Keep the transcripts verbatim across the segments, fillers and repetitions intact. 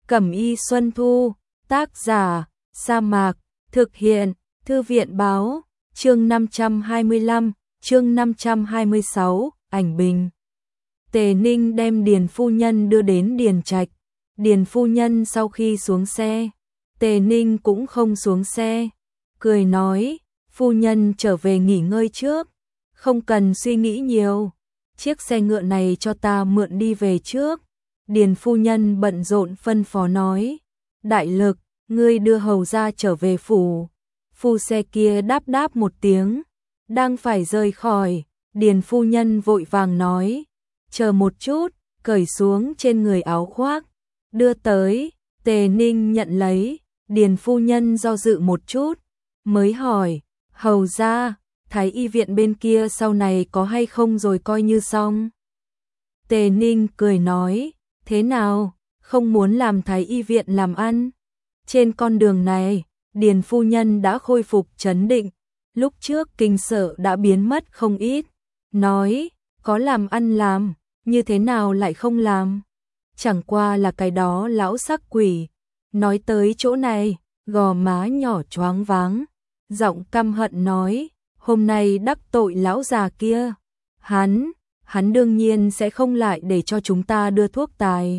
Cẩm y Xuân Thu, tác giả, Sa Mạc, thực hiện, Thư viện báo, chương năm trăm hai mươi lăm, chương năm trăm hai mươi sáu, ảnh bình. Tề Ninh đem Điền phu nhân đưa đến Điền Trạch. Điền phu nhân sau khi xuống xe, Tề Ninh cũng không xuống xe, cười nói, phu nhân trở về nghỉ ngơi trước, không cần suy nghĩ nhiều, chiếc xe ngựa này cho ta mượn đi về trước. Điền phu nhân bận rộn phân phó nói, Đại Lực, ngươi đưa hầu gia trở về phủ. Phu xe kia đáp đáp một tiếng, đang phải rời khỏi, Điền phu nhân vội vàng nói, chờ một chút, cởi xuống trên người áo khoác, đưa tới. Tề Ninh nhận lấy, Điền phu nhân do dự một chút, mới hỏi, hầu gia, thái y viện bên kia sau này có hay không rồi coi như xong. Tề Ninh cười nói, thế nào, không muốn làm thái y viện làm ăn. Trên con đường này, Điền phu nhân đã khôi phục trấn định, lúc trước kinh sợ đã biến mất không ít, nói, có làm ăn làm, như thế nào lại không làm, chẳng qua là cái đó lão sắc quỷ. Nói tới chỗ này, gò má nhỏ choáng váng, giọng căm hận nói, hôm nay đắc tội lão già kia, hắn, hắn đương nhiên sẽ không lại để cho chúng ta đưa thuốc tài.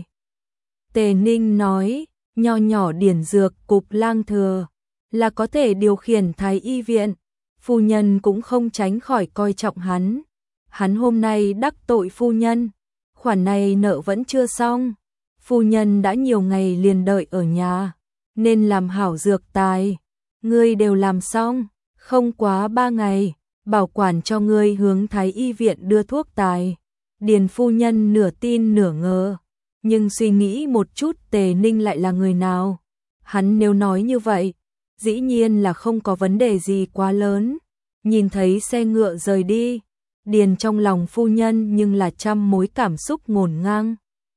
Tề Ninh nói, nho nhỏ điển dược cục lang thừa, là có thể điều khiển thái y viện, phu nhân cũng không tránh khỏi coi trọng hắn. Hắn hôm nay đắc tội phu nhân, khoản này nợ vẫn chưa xong, phu nhân đã nhiều ngày liền đợi ở nhà, nên làm hảo dược tài, ngươi đều làm xong, không quá ba ngày, bảo quản cho ngươi hướng thái y viện đưa thuốc tài. Điền phu nhân nửa tin nửa ngờ, nhưng suy nghĩ một chút Tề Ninh lại là người nào. Hắn nếu nói như vậy, dĩ nhiên là không có vấn đề gì quá lớn. Nhìn thấy xe ngựa rời đi, Điền trong lòng phu nhân nhưng là trăm mối cảm xúc ngổn ngang.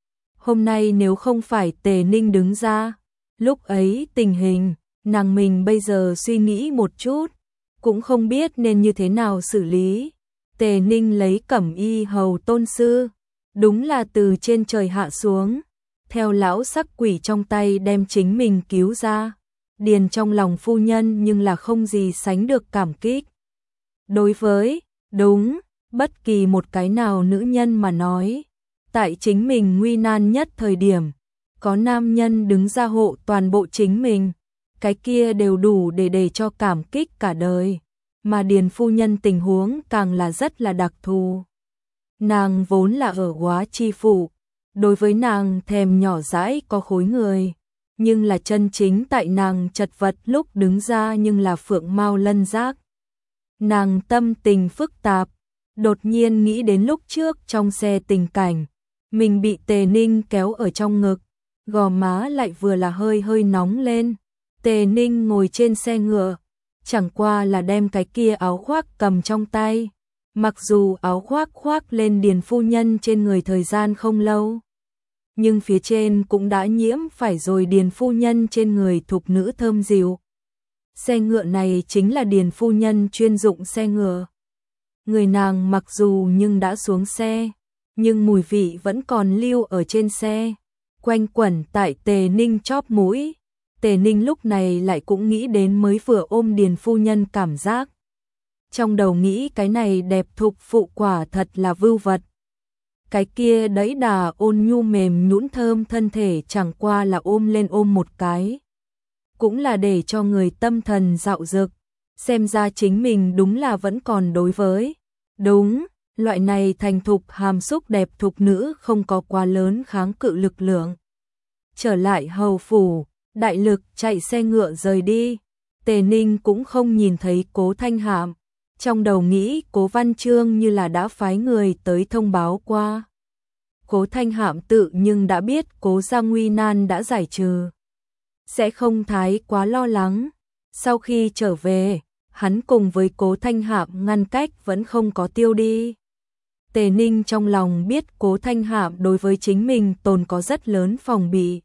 Hôm nay nếu không phải Tề Ninh đứng ra, lúc ấy tình hình, nàng mình bây giờ suy nghĩ một chút, cũng không biết nên như thế nào xử lý. Tề Ninh lấy Cẩm y hầu tôn sư, đúng là từ trên trời hạ xuống, theo lão sắc quỷ trong tay đem chính mình cứu ra. Điền trong lòng phu nhân nhưng là không gì sánh được cảm kích. Đối với, đúng, bất kỳ một cái nào nữ nhân mà nói, tại chính mình nguy nan nhất thời điểm, có nam nhân đứng ra hộ toàn bộ chính mình, cái kia đều đủ để để cho cảm kích cả đời. Mà Điền phu nhân tình huống càng là rất là đặc thù. Nàng vốn là ở Góa Chi phủ, đối với nàng thèm nhỏ dãi có khối người, nhưng là chân chính tại nàng chật vật lúc đứng ra nhưng là phượng mao lân giác. Nàng tâm tình phức tạp, đột nhiên nghĩ đến lúc trước trong xe tình cảnh, mình bị Tề Ninh kéo ở trong ngực, gò má lại vừa là hơi hơi nóng lên. Tề Ninh ngồi trên xe ngựa, chẳng qua là đem cái kia áo khoác cầm trong tay. Mặc dù áo khoác khoác lên Điền phu nhân trên người thời gian không lâu, nhưng phía trên cũng đã nhiễm phải rồi Điền phu nhân trên người thục nữ thơm dịu. Xe ngựa này chính là Điền phu nhân chuyên dụng xe ngựa. Người nàng mặc dù nhưng đã xuống xe, nhưng mùi vị vẫn còn lưu ở trên xe, quanh quẩn tại Tề Ninh chóp mũi. Tề Ninh lúc này lại cũng nghĩ đến mới vừa ôm Điền phu nhân cảm giác. Trong đầu nghĩ cái này đẹp thục phụ quả thật là vưu vật. Cái kia đẫy đà ôn nhu mềm nhũn thơm thân thể chẳng qua là ôm lên ôm một cái, cũng là để cho người tâm thần dạo dực. Xem ra chính mình đúng là vẫn còn đối với, đúng, loại này thành thục hàm xúc đẹp thục nữ không có quá lớn kháng cự lực lượng. Trở lại hầu phủ, Đại Lực chạy xe ngựa rời đi. Tề Ninh cũng không nhìn thấy Cố Thanh Hạm, trong đầu nghĩ Cố Văn Chương như là đã phái người tới thông báo qua. Cố Thanh Hạm tự nhưng đã biết Cố gia nguy nan đã giải trừ, sẽ không thái quá lo lắng. Sau khi trở về, hắn cùng với Cố Thanh Hạm ngăn cách vẫn không có tiêu đi. Tề Ninh trong lòng biết Cố Thanh Hạm đối với chính mình tồn có rất lớn phòng bị.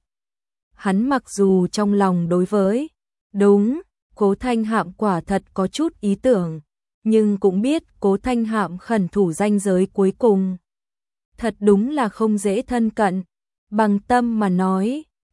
Hắn mặc dù trong lòng đối với, đúng, Cố Thanh Hạm quả thật có chút ý tưởng, nhưng cũng biết Cố Thanh Hạm khẩn thủ ranh giới cuối cùng. Thật đúng là không dễ thân cận, bằng tâm mà nói,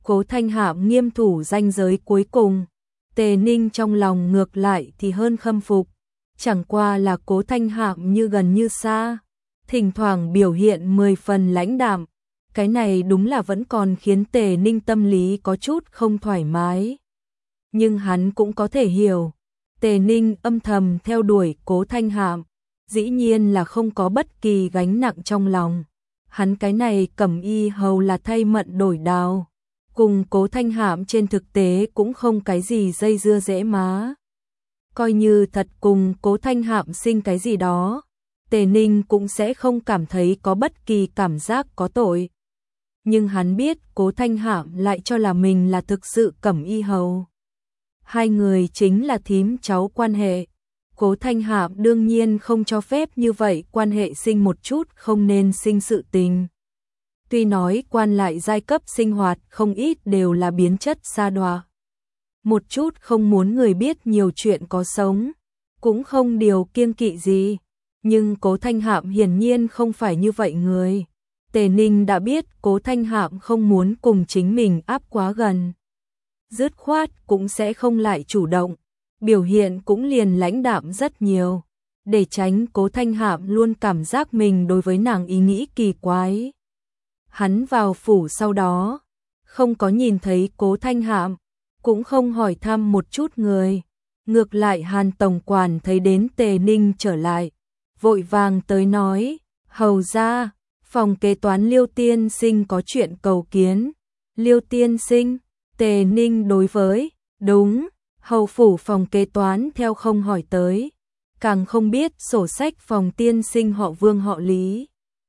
Cố Thanh Hạm nghiêm thủ ranh giới cuối cùng. Tề Ninh trong lòng ngược lại thì hơn khâm phục, chẳng qua là Cố Thanh Hạm như gần như xa, thỉnh thoảng biểu hiện mười phần lãnh đạm, cái này đúng là vẫn còn khiến Tề Ninh tâm lý có chút không thoải mái. Nhưng hắn cũng có thể hiểu, Tề Ninh âm thầm theo đuổi Cố Thanh Hạm, dĩ nhiên là không có bất kỳ gánh nặng trong lòng. Hắn cái này cẩm y hầu là thay mận đổi đao, cùng Cố Thanh Hạm trên thực tế cũng không cái gì dây dưa dễ má. Coi như thật cùng Cố Thanh Hạm sinh cái gì đó, Tề Ninh cũng sẽ không cảm thấy có bất kỳ cảm giác có tội. Nhưng hắn biết Cố Thanh Hạm lại cho là mình là thực sự cẩm y hầu. Hai người chính là thím cháu quan hệ. Cố Thanh Hạm đương nhiên không cho phép như vậy quan hệ sinh một chút không nên sinh sự tình. Tuy nói quan lại giai cấp sinh hoạt không ít đều là biến chất sa đọa, một chút không muốn người biết nhiều chuyện có sống, cũng không điều kiêng kỵ gì. Nhưng Cố Thanh Hạm hiển nhiên không phải như vậy người. Tề Ninh đã biết Cố Thanh Hạm không muốn cùng chính mình áp quá gần, dứt khoát cũng sẽ không lại chủ động, biểu hiện cũng liền lãnh đạm rất nhiều, để tránh Cố Thanh Hạm luôn cảm giác mình đối với nàng ý nghĩ kỳ quái. Hắn vào phủ sau đó, không có nhìn thấy Cố Thanh Hạm, cũng không hỏi thăm một chút người. Ngược lại Hàn tổng quản thấy đến Tề Ninh trở lại, vội vàng tới nói, hầu ra, phòng kế toán Liêu tiên sinh có chuyện cầu kiến. Liêu tiên sinh? Tề Ninh đối với, đúng, hầu phủ phòng kế toán theo không hỏi tới, càng không biết sổ sách phòng tiên sinh họ Vương họ Lý.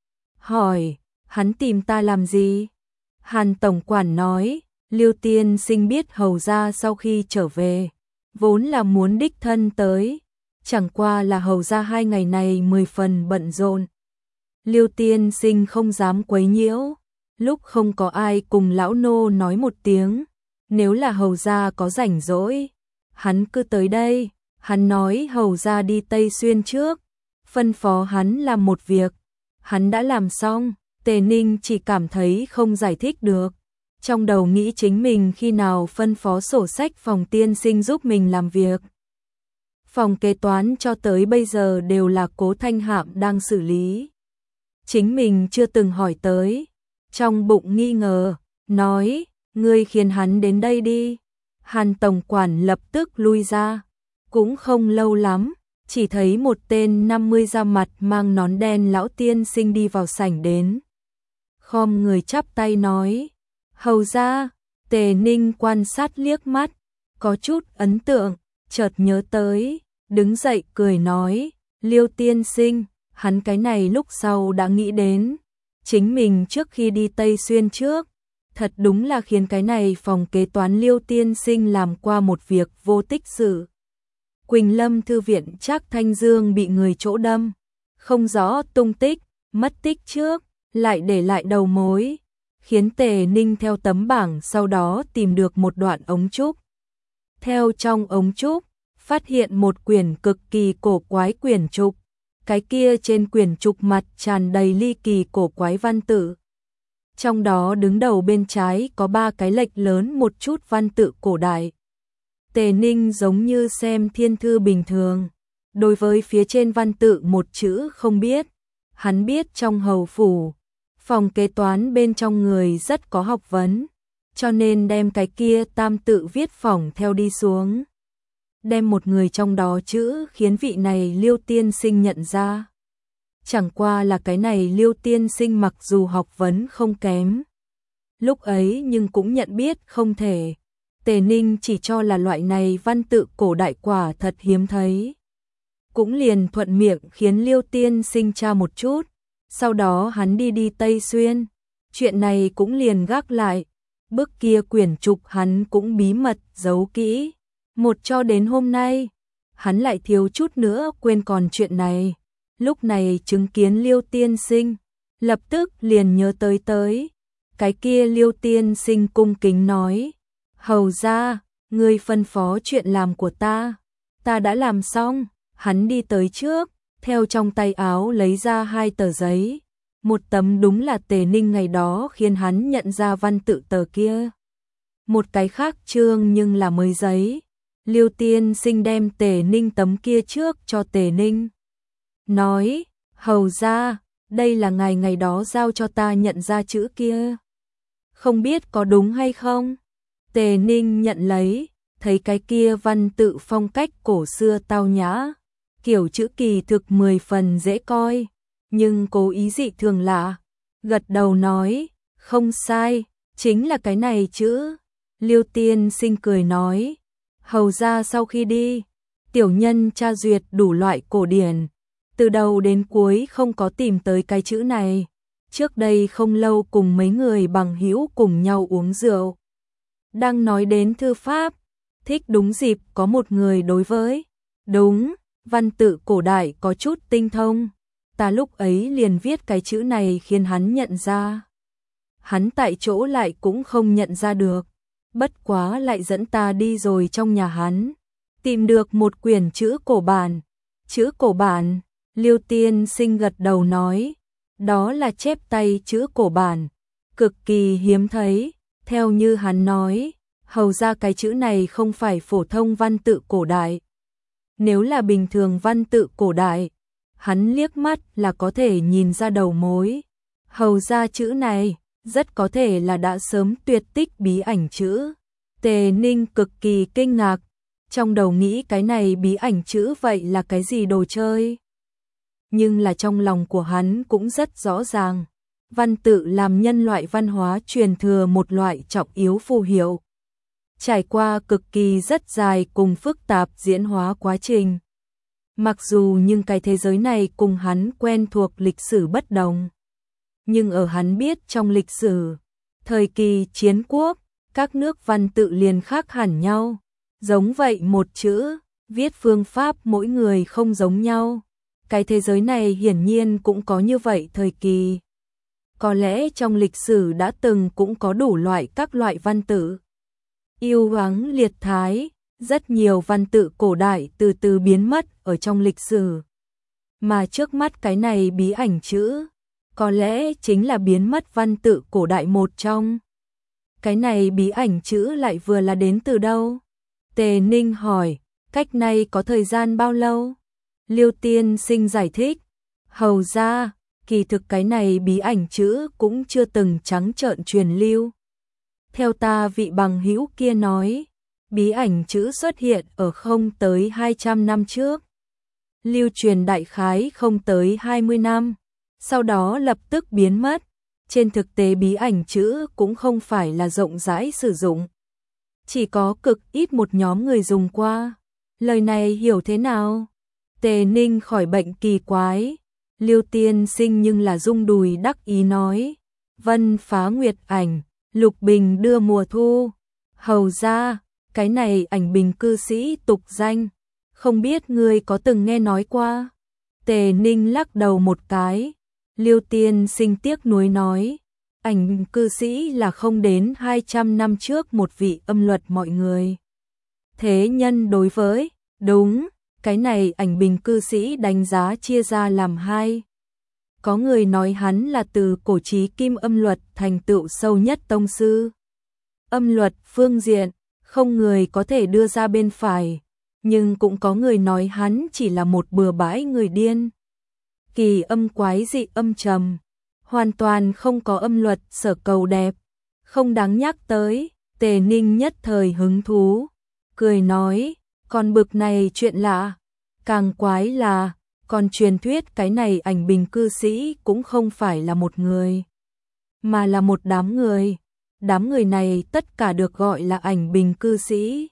Hỏi, hắn tìm ta làm gì? Hàn tổng quản nói, Liêu tiên sinh biết hầu ra sau khi trở về, vốn là muốn đích thân tới, chẳng qua là hầu ra hai ngày này mười phần bận rộn. Liêu tiên sinh không dám quấy nhiễu, lúc không có ai cùng lão nô nói một tiếng, nếu là hầu ra có rảnh rỗi, hắn cứ tới đây. Hắn nói hầu ra đi Tây Xuyên trước, phân phó hắn làm một việc, hắn đã làm xong. Tề Ninh chỉ cảm thấy không giải thích được, trong đầu nghĩ chính mình khi nào phân phó sổ sách phòng tiên sinh giúp mình làm việc. Phòng kế toán cho tới bây giờ đều là Cố Thanh Hạm đang xử lý, chính mình chưa từng hỏi tới, trong bụng nghi ngờ, nói, ngươi khiến hắn đến đây đi. Hàn tổng quản lập tức lui ra, cũng không lâu lắm, chỉ thấy một tên năm mươi da mặt mang nón đen lão tiên sinh đi vào sảnh đến. Khom người chắp tay nói, hầu ra. Tề Ninh quan sát liếc mắt, có chút ấn tượng, chợt nhớ tới, đứng dậy cười nói, Liêu tiên sinh. Hắn cái này lúc sau đã nghĩ đến, chính mình trước khi đi Tây Xuyên trước, thật đúng là khiến cái này phòng kế toán Liêu tiên sinh làm qua một việc vô tích sự. Quỳnh Lâm thư viện Trác Thanh Dương bị người chỗ đâm, không rõ tung tích, mất tích trước, lại để lại đầu mối, khiến Tề Ninh theo tấm bảng sau đó tìm được một đoạn ống trúc. Theo trong ống trúc, phát hiện một quyển cực kỳ cổ quái quyển trục, cái kia trên quyển trục mặt tràn đầy ly kỳ cổ quái văn tự. Trong đó đứng đầu bên trái có ba cái lệch lớn một chút văn tự cổ đại. Tề Ninh giống như xem thiên thư bình thường, đối với phía trên văn tự một chữ không biết. Hắn biết trong hầu phủ, phòng kế toán bên trong người rất có học vấn, cho nên đem cái kia tam tự viết phỏng theo đi xuống. Đem một người trong đó chữ khiến vị này Liêu tiên sinh nhận ra. Chẳng qua là cái này Liêu tiên sinh mặc dù học vấn không kém, lúc ấy nhưng cũng nhận biết không thể. Tề Ninh chỉ cho là loại này văn tự cổ đại quả thật hiếm thấy, cũng liền thuận miệng khiến Liêu tiên sinh tra một chút. Sau đó hắn đi đi Tây Xuyên, chuyện này cũng liền gác lại. Bức kia quyển trục hắn cũng bí mật giấu kỹ, một cho đến hôm nay, hắn lại thiếu chút nữa quên còn chuyện này. Lúc này chứng kiến Liêu tiên sinh, lập tức liền nhớ tới tới. Cái kia Liêu tiên sinh cung kính nói, hầu ra, ngươi phân phó chuyện làm của ta, ta đã làm xong. Hắn đi tới trước, theo trong tay áo lấy ra hai tờ giấy, một tấm đúng là Tề Ninh ngày đó khiến hắn nhận ra văn tự tờ kia, Một cái khác chương nhưng là mới giấy. Liêu tiên sinh đem Tề Ninh tấm kia trước cho Tề Ninh. Nói, hầu ra, đây là ngài ngày đó giao cho ta nhận ra chữ kia. Không biết có đúng hay không? Tề Ninh nhận lấy, thấy cái kia văn tự phong cách cổ xưa tao nhã. Kiểu chữ kỳ thực mười phần dễ coi, nhưng cố ý dị thường lạ. Gật đầu nói, không sai, chính là cái này chữ. Liêu tiên sinh cười nói, hầu ra sau khi đi, tiểu nhân tra duyệt đủ loại cổ điển, từ đầu đến cuối không có tìm tới cái chữ này. Trước đây không lâu cùng mấy người bằng hữu cùng nhau uống rượu. Đang nói đến thư pháp, thích đúng dịp có một người đối với, đúng, văn tự cổ đại có chút tinh thông. Ta lúc ấy liền viết cái chữ này khiến hắn nhận ra. Hắn tại chỗ lại cũng không nhận ra được. Bất quá lại dẫn ta đi rồi trong nhà hắn. Tìm được một quyển chữ cổ bản. Chữ cổ bản, Liêu tiên sinh gật đầu nói. Đó là chép tay chữ cổ bản. Cực kỳ hiếm thấy. Theo như hắn nói, hầu ra cái chữ này không phải phổ thông văn tự cổ đại. Nếu là bình thường văn tự cổ đại, hắn liếc mắt là có thể nhìn ra đầu mối. Hầu ra chữ này, rất có thể là đã sớm tuyệt tích bí ảnh chữ. Tề Ninh cực kỳ kinh ngạc, trong đầu nghĩ cái này bí ảnh chữ vậy là cái gì đồ chơi. Nhưng là trong lòng của hắn cũng rất rõ ràng, văn tự làm nhân loại văn hóa truyền thừa một loại trọng yếu phù hiệu. Trải qua cực kỳ rất dài cùng phức tạp diễn hóa quá trình. Mặc dù nhưng cái thế giới này cùng hắn quen thuộc lịch sử bất đồng. Nhưng ở hắn biết trong lịch sử, thời kỳ chiến quốc, các nước văn tự liền khác hẳn nhau. Giống vậy một chữ, viết phương pháp mỗi người không giống nhau. Cái thế giới này hiển nhiên cũng có như vậy thời kỳ. Có lẽ trong lịch sử đã từng cũng có đủ loại các loại văn tự. Yêu oáng liệt thái, rất nhiều văn tự cổ đại từ từ biến mất ở trong lịch sử. Mà trước mắt cái này bí ảnh chữ, có lẽ chính là biến mất văn tự cổ đại một trong. Cái này bí ảnh chữ lại vừa là đến từ đâu? Tề Ninh hỏi, cách này có thời gian bao lâu? Liêu tiên sinh giải thích, hầu ra, kỳ thực cái này bí ảnh chữ cũng chưa từng trắng trợn truyền lưu. Theo ta vị bằng hữu kia nói, bí ảnh chữ xuất hiện ở không tới hai trăm năm trước. Lưu truyền đại khái không tới hai mươi năm, sau đó lập tức biến mất. Trên thực tế bí ảnh chữ cũng không phải là rộng rãi sử dụng. Chỉ có cực ít một nhóm người dùng qua. Lời này hiểu thế nào? Tề Ninh khỏi bệnh kỳ quái. Liêu tiên sinh nhưng là rung đùi đắc ý nói. Vân phá nguyệt ảnh, lục bình đưa mùa thu. Hầu ra, cái này ảnh bình cư sĩ tục danh. Không biết ngươi có từng nghe nói qua? Tề Ninh lắc đầu một cái. Liêu tiên sinh tiếc nuối nói. Ảnh cư sĩ là không đến hai trăm năm trước một vị âm luật mọi người. Thế nhân đối với, đúng, cái này ảnh bình cư sĩ đánh giá chia ra làm hai. Có người nói hắn là từ cổ chí kim âm luật thành tựu sâu nhất tông sư. Âm luật phương diện, không người có thể đưa ra bên phải, nhưng cũng có người nói hắn chỉ là một bừa bãi người điên. Kỳ âm quái dị âm trầm, hoàn toàn không có âm luật sở cầu đẹp, không đáng nhắc tới. Tề Ninh nhất thời hứng thú, cười nói, còn bực này chuyện lạ, càng quái là, còn truyền thuyết cái này ảnh bình cư sĩ cũng không phải là một người, mà là một đám người. Đám người này tất cả được gọi là ảnh bình cư sĩ,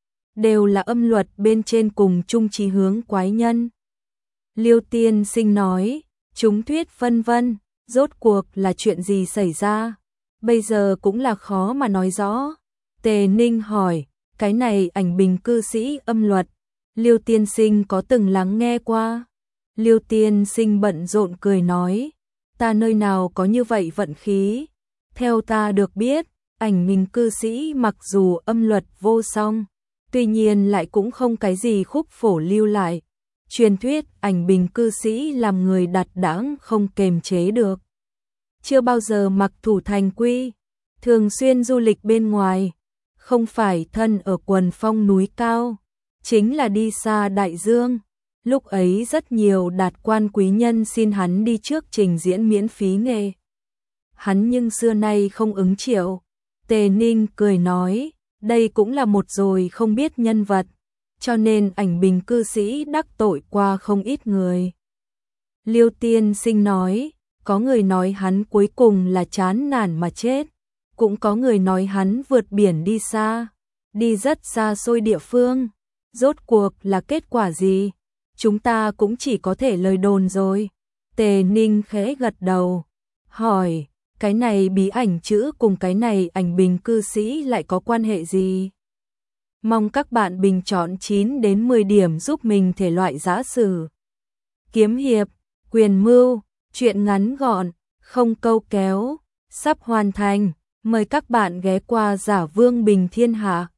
đều là âm luật bên trên cùng chung chí hướng quái nhân. Liêu tiên sinh nói, chúng thuyết phân vân, rốt cuộc là chuyện gì xảy ra, bây giờ cũng là khó mà nói rõ. Tề Ninh hỏi, cái này ảnh bình cư sĩ âm luật, Liêu tiên sinh có từng lắng nghe qua? Liêu tiên sinh bận rộn cười nói, ta nơi nào có như vậy vận khí. Theo ta được biết, ảnh bình cư sĩ mặc dù âm luật vô song, tuy nhiên lại cũng không cái gì khúc phổ lưu lại. Truyền thuyết ảnh bình cư sĩ làm người đặt đãng không kềm chế được. Chưa bao giờ mặc thủ thành quy, thường xuyên du lịch bên ngoài, không phải thân ở quần phong núi cao, chính là đi xa đại dương. Lúc ấy rất nhiều đạt quan quý nhân xin hắn đi trước trình diễn miễn phí nghề. Hắn nhưng xưa nay không ứng triệu. Tề Ninh cười nói, đây cũng là một rồi không biết nhân vật, cho nên Ảnh Bình cư sĩ đắc tội qua không ít người. Liêu tiên sinh nói, có người nói hắn cuối cùng là chán nản mà chết, cũng có người nói hắn vượt biển đi xa, đi rất xa xôi địa phương. Rốt cuộc là kết quả gì? Chúng ta cũng chỉ có thể lời đồn rồi. Tề Ninh khẽ gật đầu, hỏi, cái này bí ảnh chữ cùng cái này Ảnh Bình cư sĩ lại có quan hệ gì? Mong các bạn bình chọn chín đến mười điểm giúp mình thể loại giã sử, kiếm hiệp, quyền mưu, truyện ngắn gọn, không câu kéo, sắp hoàn thành. Mời các bạn ghé qua Giả Vương Bình Thiên Hạ.